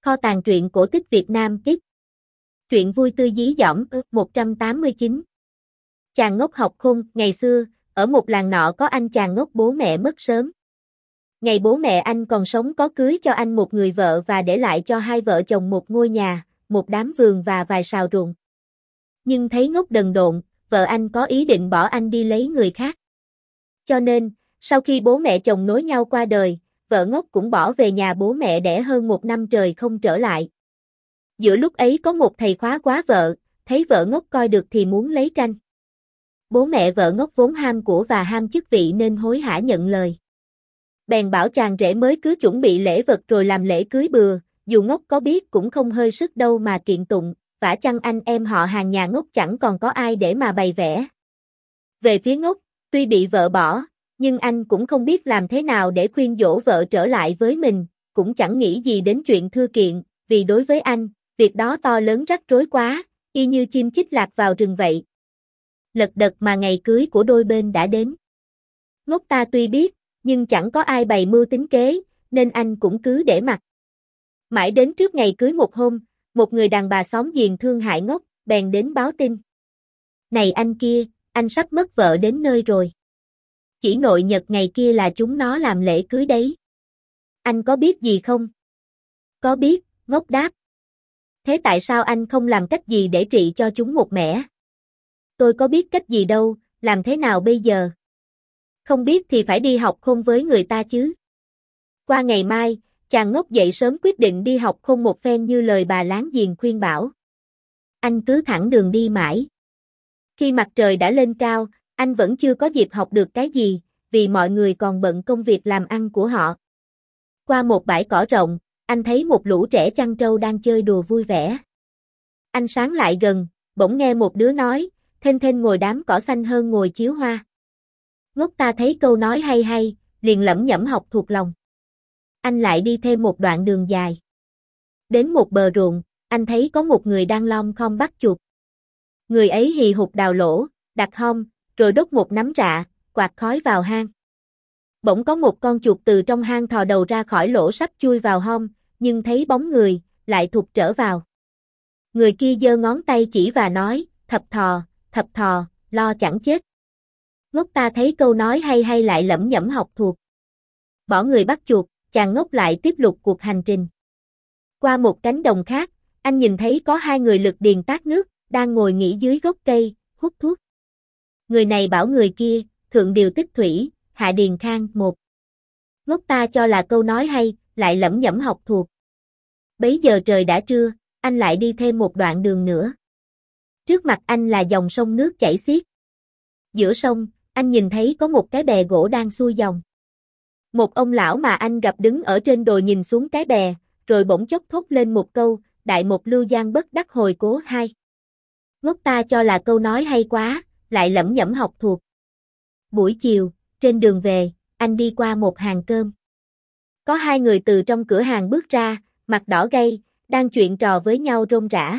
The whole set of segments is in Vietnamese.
Kho tàng truyện cổ tích Việt Nam Kids. Truyện vui tươi dí dỏm 189. Chàng ngốc học khôn. Ngày xưa, ở một làng nọ có anh chàng ngốc bố mẹ mất sớm. Ngày bố mẹ anh còn sống có cưới cho anh một người vợ và để lại cho hai vợ chồng một ngôi nhà, một đám vườn và vài sào ruộng. Nhưng thấy ngốc đần độn, vợ anh có ý định bỏ anh đi lấy người khác. Cho nên, sau khi bố mẹ chồng nối nhau qua đời, vợ ngốc cũng bỏ về nhà bố mẹ đẻ hơn 1 năm trời không trở lại. Giữa lúc ấy có một thầy khóa quá vợ, thấy vợ ngốc coi được thì muốn lấy tranh. Bố mẹ vợ ngốc vốn ham của và ham chức vị nên hối hả nhận lời. Bèn bảo chàng rể mới cứ chuẩn bị lễ vật rồi làm lễ cưới bừa, dù ngốc có biết cũng không hơi sức đâu mà kiện tụng, vả chăng anh em họ hàng nhà ngốc chẳng còn có ai để mà bày vẽ. Về phía ngốc, tuy bị vợ bỏ, nhưng anh cũng không biết làm thế nào để khuyên dỗ vợ trở lại với mình, cũng chẳng nghĩ gì đến chuyện thưa kiện, vì đối với anh, việc đó to lớn rắc rối quá, y như chim chích lạc vào rừng vậy. Lật đật mà ngày cưới của đôi bên đã đến. Ngốc ta tuy biết, nhưng chẳng có ai bày mưu tính kế, nên anh cũng cứ để mặc. Mãi đến trước ngày cưới một hôm, một người đàn bà xóm giềng thương hại ngốc, bèn đến báo tin. Này anh kia, anh sắp mất vợ đến nơi rồi. Chỉ nội nhật ngày kia là chúng nó làm lễ cưới đấy. Anh có biết gì không? Có biết, ngốc đáp. Thế tại sao anh không làm cách gì để trị cho chúng một mẻ? Tôi có biết cách gì đâu, làm thế nào bây giờ? Không biết thì phải đi học khôn với người ta chứ. Qua ngày mai, chàng ngốc dậy sớm quyết định đi học khôn một phen như lời bà láng giềng khuyên bảo. Anh cứ thẳng đường đi mãi. Khi mặt trời đã lên cao, anh vẫn chưa có dịp học được cái gì, vì mọi người còn bận công việc làm ăn của họ. Qua một bãi cỏ rộng, anh thấy một lũ trẻ chăn trâu đang chơi đùa vui vẻ. Anh sán lại gần, bỗng nghe một đứa nói, thênh thênh ngồi đám cỏ xanh hơn ngồi chiếu hoa. Ngốc ta thấy câu nói hay hay, liền lẩm nhẩm học thuộc lòng. Anh lại đi thêm một đoạn đường dài. Đến một bờ ruộng, anh thấy có một người đang lom khom bắt chuột. Người ấy hì hục đào lỗ, đặt hom, rồi đốt một nắm rạ, quạt khói vào hang. Bỗng có một con chuột từ trong hang thò đầu ra khỏi lỗ sắp chui vào hom, nhưng thấy bóng người, lại thụt trở vào. Người kia giơ ngón tay chỉ và nói, thập thò, lo chẳng chết. Ngốc ta thấy câu nói hay hay lại lẩm nhẩm học thuộc. Bỏ người bắt chuột, chàng ngốc lại tiếp tục cuộc hành trình. Qua một cánh đồng khác, anh nhìn thấy có hai người lực điền tát nước, đang ngồi nghỉ dưới gốc cây, hút thuốc. Người này bảo người kia, thượng điều tích thủy, hạ điền khang một. Ngốc ta cho là câu nói hay, lại lẩm nhẩm học thuộc. Bấy giờ trời đã trưa, anh lại đi thêm một đoạn đường nữa. Trước mặt anh là dòng sông nước chảy xiết. Giữa sông, anh nhìn thấy có một cái bè gỗ đang xuôi dòng. Một ông lão mà anh gặp đứng ở trên đồi nhìn xuống cái bè, rồi bỗng chốc thốt lên một câu, đại một lưu giang bất đắc hồi cố hai. Ngốc ta cho là câu nói hay quá, lại lẩm nhẩm học thuộc. Buổi chiều, trên đường về, anh đi qua một hàng cơm. Có hai người từ trong cửa hàng bước ra, mặt đỏ gay, đang chuyện trò với nhau rôm rả.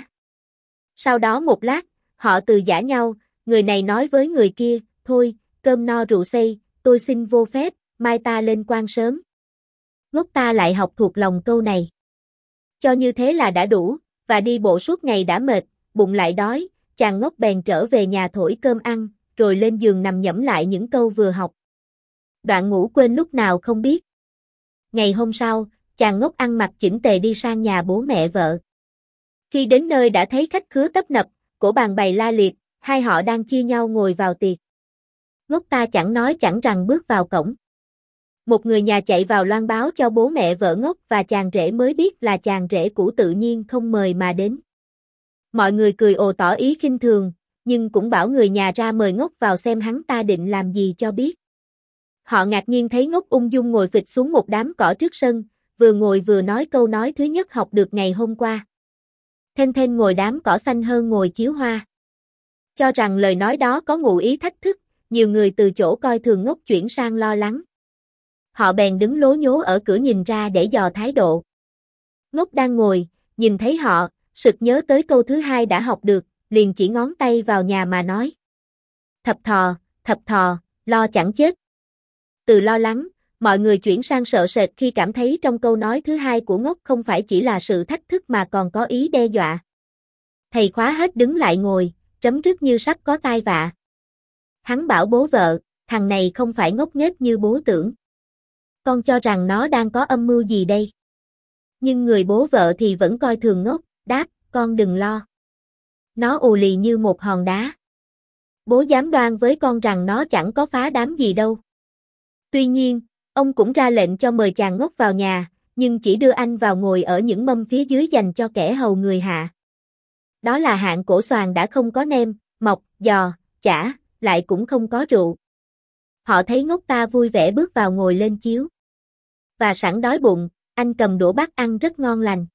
Sau đó một lát, họ từ giã nhau, người này nói với người kia, thôi, cơm no rượu say, tôi xin vô phép, mai ta lên quan sớm. Ngốc ta lại học thuộc lòng câu này. Cho như thế là đã đủ, và đi bộ suốt ngày đã mệt, bụng lại đói, chàng ngốc bèn trở về nhà thổi cơm ăn, rồi lên giường nằm nhẩm lại những câu vừa học. Đoạn ngủ quên lúc nào không biết. Ngày hôm sau, chàng ngốc ăn mặc chỉnh tề đi sang nhà bố mẹ vợ. Khi đến nơi đã thấy khách khứa tấp nập, cỗ bàn bày la liệt, hai họ đang chia nhau ngồi vào tiệc. Ngốc ta chẳng nói chẳng rằng bước vào cổng. Một người nhà chạy vào loan báo cho bố mẹ vợ ngốc và chàng rể mới biết là chàng rể cũ tự nhiên không mời mà đến. Mọi người cười ồ tỏ ý khinh thường, nhưng cũng bảo người nhà ra mời ngốc vào xem hắn ta định làm gì cho biết. Họ ngạc nhiên thấy ngốc ung dung ngồi phịch xuống một đám cỏ trước sân, vừa ngồi vừa nói câu nói thứ nhất học được ngày hôm qua. Thênh thênh ngồi đám cỏ xanh hơn ngồi chiếu hoa. Cho rằng lời nói đó có ngụ ý thách thức, nhiều người từ chỗ coi thường ngốc chuyển sang lo lắng. Họ bèn đứng lố nhố ở cửa nhìn ra để dò thái độ. Ngốc đang ngồi, nhìn thấy họ, sực nhớ tới câu thứ hai đã học được, liền chỉ ngón tay vào nhà mà nói. Thập thò, lo chẳng chết. Từ lo lắng, mọi người chuyển sang sợ sệt khi cảm thấy trong câu nói thứ hai của Ngốc không phải chỉ là sự thách thức mà còn có ý đe dọa. Thầy khóa hết đứng lại ngồi, rấm rứt như sắp có tai vạ. Hắn bảo bố vợ, thằng này không phải ngốc nghếch như bố tưởng. Con cho rằng nó đang có âm mưu gì đây? Nhưng người bố vợ thì vẫn coi thường Ngốc, đáp, con đừng lo. Nó ù lì như một hòn đá. Bố dám đoan với con rằng nó chẳng có phá đám gì đâu. Tuy nhiên, ông cũng ra lệnh cho mời chàng Ngốc vào nhà, nhưng chỉ đưa anh vào ngồi ở những mâm phía dưới dành cho kẻ hầu người hạ. Đó là hạng cổ xoàn đã không có nem, mọc, giò, chả, lại cũng không có rượu. Họ thấy Ngốc ta vui vẻ bước vào ngồi lên chiếu. Và sẵn đói bụng, anh cầm đũa bắt ăn rất ngon lành.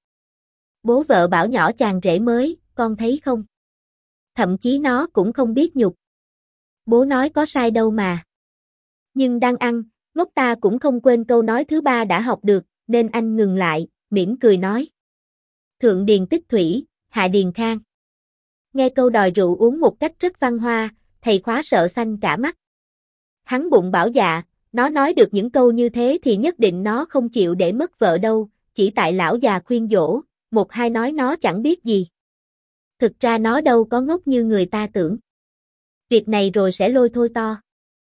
Bố vợ bảo nhỏ chàng rể mới, con thấy không? Thậm chí nó cũng không biết nhục. Bố nói có sai đâu mà. Nhưng đang ăn, Ngốc ta cũng không quên câu nói thứ ba đã học được, nên anh ngừng lại, mỉm cười nói. Thượng điền tích thủy, hạ điền khang. Nghe câu đòi rượu uống một cách rất văn hoa, thầy khóa sợ xanh cả mắt. Hắn bụng bảo dạ, nó nói được những câu như thế thì nhất định nó không chịu để mất vợ đâu, chỉ tại lão già khuyên dỗ, một hai nói nó chẳng biết gì. Thực ra nó đâu có ngốc như người ta tưởng. Việc này rồi sẽ lôi thôi to.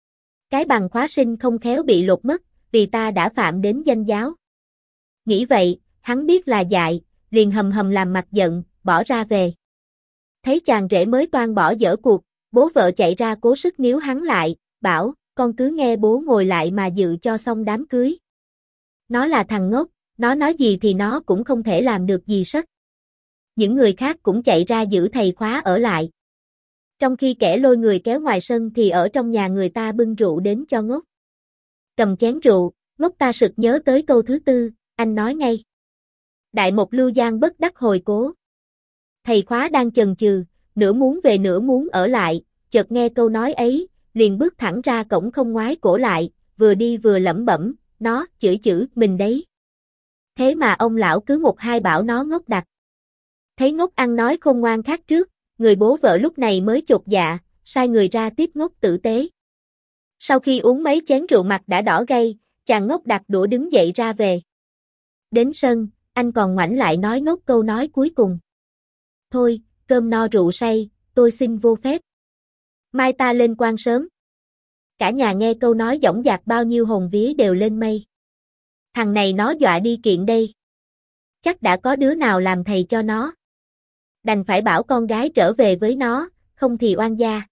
Cái bằng khóa sinh không khéo bị lột mất, vì ta đã phạm đến danh giáo. Nghĩ vậy, hắn biết là dại, liền hầm hầm làm mặt giận, bỏ ra về. Thấy chàng rể mới toan bỏ dở cuộc, bố vợ chạy ra cố sức níu hắn lại, bảo, con cứ nghe bố ngồi lại mà dự cho xong đám cưới. Nó là thằng ngốc, nó nói gì thì nó cũng không thể làm được gì sất. Những người khác cũng chạy ra giữ thầy khóa ở lại. Trong khi kẻ lôi người kéo ngoài sân thì ở trong nhà người ta bưng rượu đến cho Ngốc. Cầm chén rượu, Ngốc ta sực nhớ tới câu thứ tư, anh nói ngay. Đại một lưu giang bất đắc hồi cố. Thầy khóa đang chần chừ, nửa muốn về nửa muốn ở lại, chợt nghe câu nói ấy, liền bước thẳng ra cổng không ngoái cổ lại, vừa đi vừa lẩm bẩm, nó, chửi mình đấy. Thế mà ông lão cứ một hai bảo nó ngốc đặc. Thấy Ngốc ăn nói khôn ngoan khác trước, người bố vợ lúc này mới chột dạ, sai người ra tiếp Ngốc tử tế. Sau khi uống mấy chén rượu mặt đã đỏ gay, chàng Ngốc đặt đũa đứng dậy ra về. Đến sân, anh còn ngoảnh lại nói nốt câu nói cuối cùng. Thôi, cơm no rượu say, tôi xin vô phép. Mai ta lên quan sớm. Cả nhà nghe câu nói dõng dạc bao nhiêu hồn vía đều lên mây. Thằng này nó dọa đi kiện đây. Chắc đã có đứa nào làm thầy cho nó. Đành phải bảo con gái trở về với nó, không thì oan gia.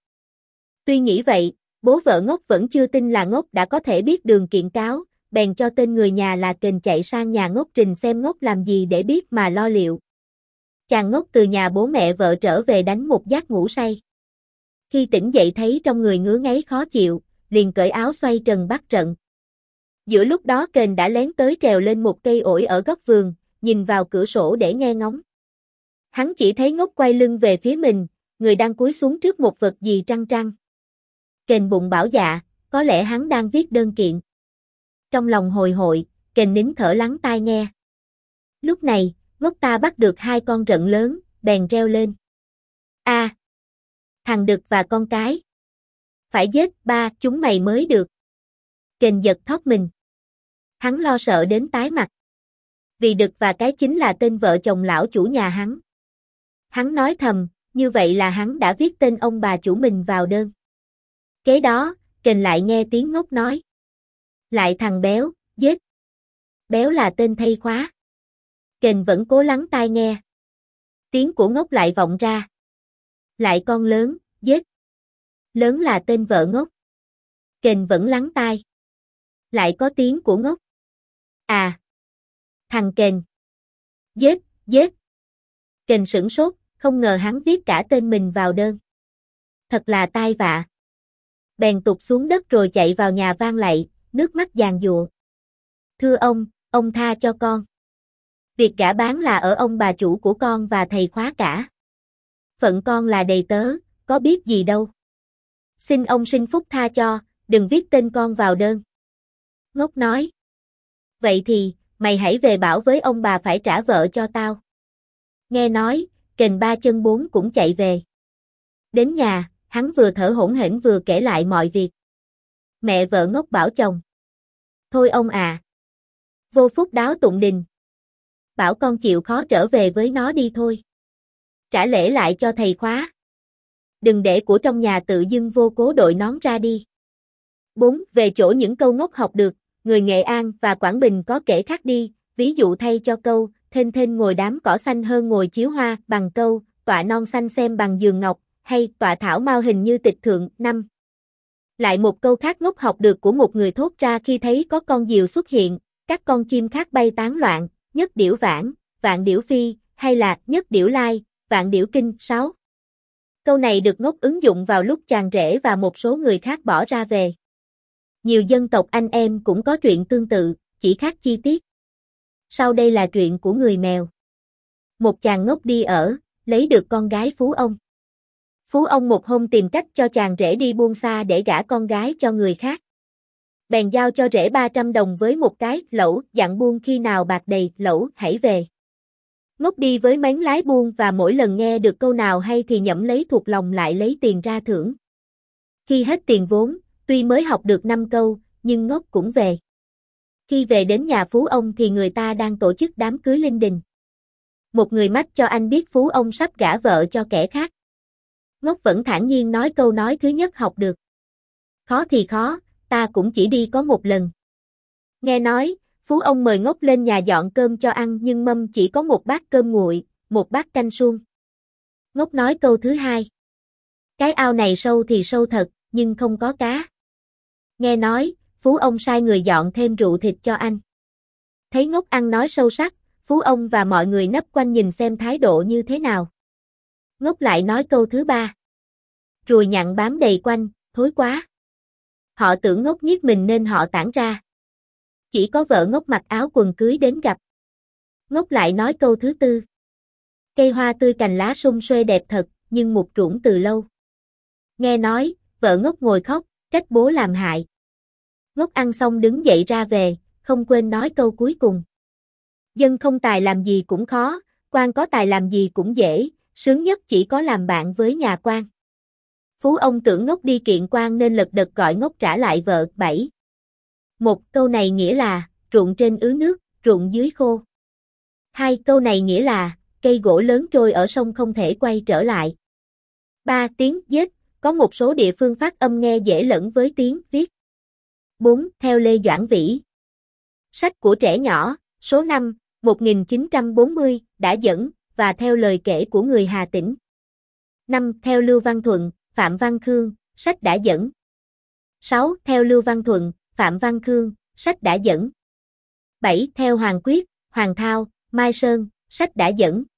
Tuy nghĩ vậy, bố vợ Ngốc vẫn chưa tin là Ngốc đã có thể biết đường kiện cáo, bèn cho tên người nhà là Kình chạy sang nhà Ngốc trình xem Ngốc làm gì để biết mà lo liệu. Chàng Ngốc từ nhà bố mẹ vợ trở về đánh một giấc ngủ say. Khi tỉnh dậy thấy trong người ngứa ngáy khó chịu, liền cởi áo xoay trần bắt trận. Giữa lúc đó Kình đã lén tới trèo lên một cây ổi ở góc vườn, nhìn vào cửa sổ để nghe ngóng. Hắn chỉ thấy Ngốc quay lưng về phía mình, người đang cúi xuống trước một vật gì trăng trăng. Kình bụng bảo dạ, có lẽ hắn đang viết đơn kiện. Trong lòng hồi hội, Kình nín thở lắng tai nghe. Lúc này, Ngốc ta bắt được hai con rận lớn, bèn reo lên. A, thằng đực và con cái. Phải giết ba chúng mày mới được. Kình giật thót mình. Hắn lo sợ đến tái mặt. Vì đực và cái chính là tên vợ chồng lão chủ nhà hắn. Hắn nói thầm, như vậy là hắn đã viết tên ông bà chủ mình vào đơn. Kế đó, Kình lại nghe tiếng Ngốc nói. Lại thằng béo, giết. Béo là tên thây khóa. Kình vẫn cố lắng tai nghe. Tiếng của Ngốc lại vọng ra. Lại con lớn, giết. Lớn là tên vợ Ngốc. Kình vẫn lắng tai. Lại có tiếng của Ngốc. À. Thằng Kình. Giết, giết. Kình sửng sốt, không ngờ hắn viết cả tên mình vào đơn. Thật là tai vạ. Bèn tụt xuống đất rồi chạy vào nhà van lạy, nước mắt giàn giụa. Thưa ông tha cho con. Việc gả bán là ở ông bà chủ của con và thầy khóa cả. Phận con là đầy tớ, có biết gì đâu. Xin ông sinh phúc tha cho, đừng viết tên con vào đơn. Ngốc nói. Vậy thì, mày hãy về bảo với ông bà phải trả vợ cho tao. Nghe nói, Kình ba chân bốn cũng chạy về. Đến nhà, hắn vừa thở hổn hển vừa kể lại mọi việc. Mẹ vợ Ngốc bảo chồng. Thôi ông à. Vô phúc đáo tụng đình. Bảo con chịu khó trở về với nó đi thôi. Trả lễ lại cho thầy khóa. Đừng để của trong nhà tự dưng vô cố đội nón ra đi. 4. Về chỗ những câu ngốc học được, người Nghệ An và Quảng Bình có kể khác đi, ví dụ thay cho câu, thênh thênh ngồi đám cỏ xanh hơn ngồi chiếu hoa, bằng câu, tọa non xanh xem bằng giường ngọc, hay tọa thảo mau hình như tịch thượng. 5. Lại một câu khác ngốc học được của một người thốt ra khi thấy có con diều xuất hiện, các con chim khác bay tán loạn, nhất điểu vãng, vạn điểu phi, hay là nhất điểu lai, vạn điểu kinh. 6. Câu này được ngốc ứng dụng vào lúc chàng rể và một số người khác bỏ ra về. Nhiều dân tộc anh em cũng có chuyện tương tự, chỉ khác chi tiết. Sau đây là chuyện của người Mèo. Một chàng ngốc đi ở, lấy được con gái phú ông. Phú ông một hôm tìm cách cho chàng rể đi buôn xa để gả con gái cho người khác. Bèn giao cho rể 300 đồng với một cái lẩu, dặn buôn khi nào bạc đầy lẩu hãy về. Ngốc đi với mánh lái buôn và mỗi lần nghe được câu nào hay thì nhẩm lấy thuộc lòng lại lấy tiền ra thưởng. Khi hết tiền vốn, tuy mới học được 5 câu, nhưng ngốc cũng về. Khi về đến nhà phú ông thì người ta đang tổ chức đám cưới linh đình. Một người mách cho anh biết phú ông sắp gả vợ cho kẻ khác. Ngốc vẫn thản nhiên nói câu nói thứ nhất học được. Khó thì khó, ta cũng chỉ đi có một lần. Nghe nói, phú ông mời ngốc lên nhà dọn cơm cho ăn nhưng mâm chỉ có một bát cơm nguội, một bát canh suông. Ngốc nói câu thứ hai. Cái ao này sâu thì sâu thật, nhưng không có cá. Nghe nói, phú ông sai người dọn thêm rượu thịt cho anh. Thấy ngốc ăn nói sâu sắc, phú ông và mọi người nấp quanh nhìn xem thái độ như thế nào. Ngốc lại nói câu thứ ba. Ruồi nhặn bám đầy quanh, thối quá. Họ tưởng ngốc giết mình nên họ tản ra. Chỉ có vợ ngốc mặc áo quần cưới đến gặp. Ngốc lại nói câu thứ tư. Cây hoa tươi cành lá sum xuê đẹp thật, nhưng mục ruỗng từ lâu. Nghe nói, vợ ngốc ngồi khóc, trách bố làm hại. Ngốc ăn xong đứng dậy ra về, không quên nói câu cuối cùng. Dân không tài làm gì cũng khó, quan có tài làm gì cũng dễ, sướng nhất chỉ có làm bạn với nhà quan. Phú ông tưởng ngốc đi kiện quan nên lật đật gọi ngốc trả lại vợ. 7. Một câu này nghĩa là, ruộng trên ứ nước, ruộng dưới khô. Hai câu này nghĩa là, cây gỗ lớn trôi ở sông không thể quay trở lại. 3. Tiếng dết, có một số địa phương phát âm nghe dễ lẫn với tiếng viết. 4. Theo Lê Doãn Vĩ. Sách của trẻ nhỏ, số 5, 1940, đã dẫn, và theo lời kể của người Hà Tĩnh. 5. Theo Lưu Văn Thuận, Phạm Văn Khương, sách đã dẫn. 6. Theo Lưu Văn Thuận, Phạm Văn Khương, sách đã dẫn. 7. Theo Hoàng Quyết, Hoàng Thao, Mai Sơn, sách đã dẫn.